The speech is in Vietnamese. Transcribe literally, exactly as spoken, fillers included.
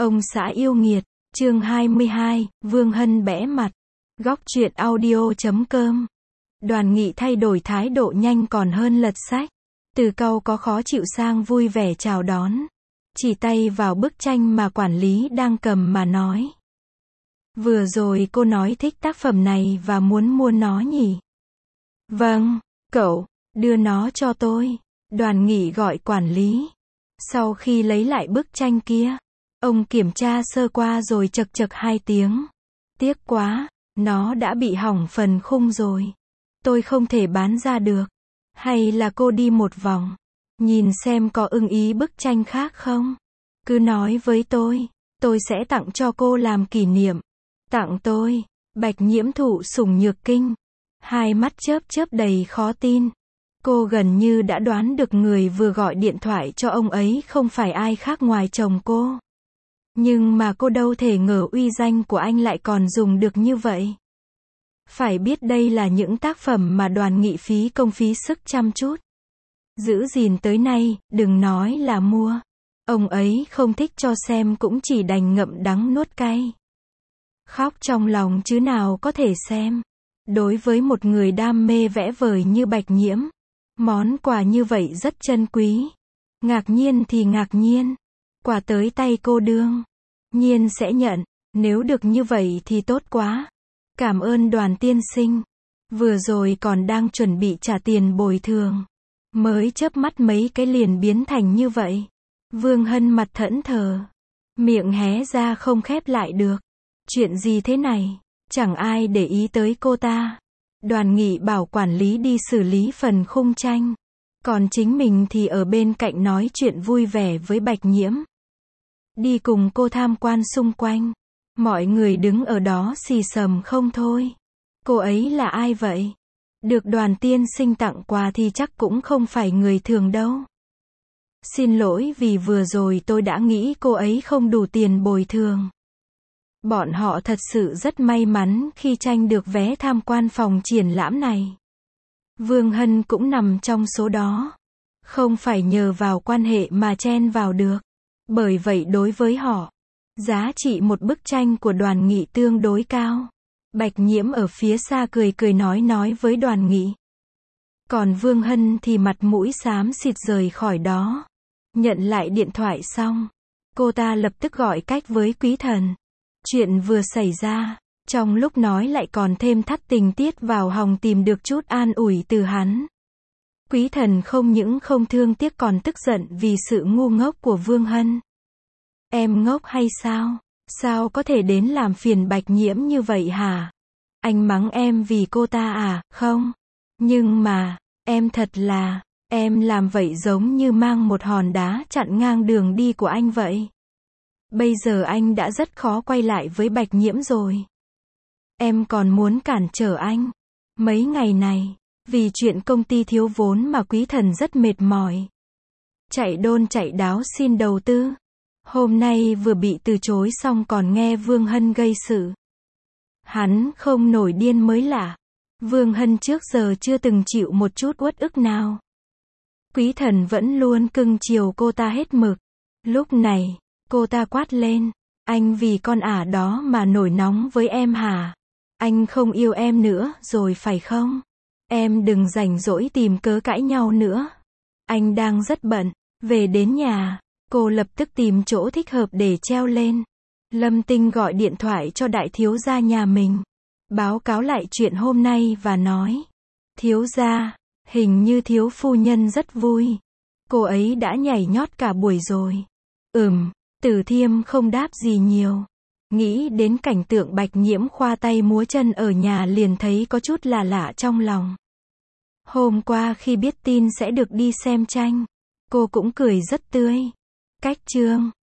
Ông xã yêu nghiệt, chương hai mươi hai, Vương Hân bẽ mặt. Góc truyện audio chấm com. Đoàn Nghị thay đổi thái độ nhanh còn hơn lật sách. Từ câu có khó chịu sang vui vẻ chào đón. Chỉ tay vào bức tranh mà quản lý đang cầm mà nói. Vừa rồi cô nói thích tác phẩm này và muốn mua nó nhỉ? Vâng, cậu, đưa nó cho tôi. Đoàn Nghị gọi quản lý. Sau khi lấy lại bức tranh kia, ông kiểm tra sơ qua rồi chật chật hai tiếng. Tiếc quá, nó đã bị hỏng phần khung rồi. Tôi không thể bán ra được. Hay là cô đi một vòng, nhìn xem có ưng ý bức tranh khác không? Cứ nói với tôi, tôi sẽ tặng cho cô làm kỷ niệm. Tặng tôi, Bạch Nhiễm thụ sủng nhược kinh. Hai mắt chớp chớp đầy khó tin. Cô gần như đã đoán được người vừa gọi điện thoại cho ông ấy không phải ai khác ngoài chồng cô. Nhưng mà cô đâu thể ngờ uy danh của anh lại còn dùng được như vậy. Phải biết đây là những tác phẩm mà Đoàn Nghị phí công phí sức chăm chút giữ gìn tới nay, đừng nói là mua. Ông ấy không thích cho xem cũng chỉ đành ngậm đắng nuốt cay. Khóc trong lòng chứ nào có thể xem. Đối với một người đam mê vẽ vời như Bạch Nhiễm, món quà như vậy rất chân quý. Ngạc nhiên thì ngạc nhiên. Quà tới tay cô đương nhiên sẽ nhận. Nếu được như vậy thì tốt quá. Cảm ơn Đoàn tiên sinh. Vừa rồi còn đang chuẩn bị trả tiền bồi thường. Mới chớp mắt mấy cái liền biến thành như vậy. Vương Hân mặt thẫn thờ. Miệng hé ra không khép lại được. Chuyện gì thế này? Chẳng ai để ý tới cô ta. Đoàn Nghị bảo quản lý đi xử lý phần khung tranh. Còn chính mình thì ở bên cạnh nói chuyện vui vẻ với Bạch Nhiễm. Đi cùng cô tham quan xung quanh. Mọi người đứng ở đó xì xầm không thôi. Cô ấy là ai vậy? Được Đoàn tiên sinh tặng quà thì chắc cũng không phải người thường đâu. Xin lỗi vì vừa rồi tôi đã nghĩ cô ấy không đủ tiền bồi thường. Bọn họ thật sự rất may mắn khi tranh được vé tham quan phòng triển lãm này. Vương Hân cũng nằm trong số đó. Không phải nhờ vào quan hệ mà chen vào được. Bởi vậy đối với họ, giá trị một bức tranh của Đoàn Nghị tương đối cao. Bạch Nhiễm ở phía xa cười cười nói nói với Đoàn Nghị. Còn Vương Hân thì mặt mũi xám xịt rời khỏi đó. Nhận lại điện thoại xong, cô ta lập tức gọi cách với Quý Thần. Chuyện vừa xảy ra, trong lúc nói lại còn thêm thắt tình tiết vào hòng tìm được chút an ủi từ hắn. Quý Thần không những không thương tiếc còn tức giận vì sự ngu ngốc của Vương Hân. Em ngốc hay sao? Sao có thể đến làm phiền Bạch Nhiễm như vậy hả? Anh mắng em vì cô ta à? Không. Nhưng mà, em thật là, em làm vậy giống như mang một hòn đá chặn ngang đường đi của anh vậy. Bây giờ anh đã rất khó quay lại với Bạch Nhiễm rồi. Em còn muốn cản trở anh. Mấy ngày này, vì chuyện công ty thiếu vốn mà Quý Thần rất mệt mỏi. Chạy đôn chạy đáo xin đầu tư. Hôm nay vừa bị từ chối xong còn nghe Vương Hân gây sự. Hắn không nổi điên mới lạ. Vương Hân trước giờ chưa từng chịu một chút uất ức nào. Quý Thần vẫn luôn cưng chiều cô ta hết mực. Lúc này, cô ta quát lên. Anh vì con ả đó mà nổi nóng với em hả? Anh không yêu em nữa rồi phải không? Em đừng rảnh rỗi tìm cớ cãi nhau nữa. Anh đang rất bận. Về đến nhà, cô lập tức tìm chỗ thích hợp để treo lên. Lâm Tinh gọi điện thoại cho đại thiếu gia nhà mình. Báo cáo lại chuyện hôm nay và nói. Thiếu gia, hình như thiếu phu nhân rất vui. Cô ấy đã nhảy nhót cả buổi rồi. Ừm, Tử Thiêm không đáp gì nhiều. Nghĩ đến cảnh tượng Bạch Nhiễm khoa tay múa chân ở nhà liền thấy có chút là lạ trong lòng. Hôm qua khi biết tin sẽ được đi xem tranh, cô cũng cười rất tươi. Cách chương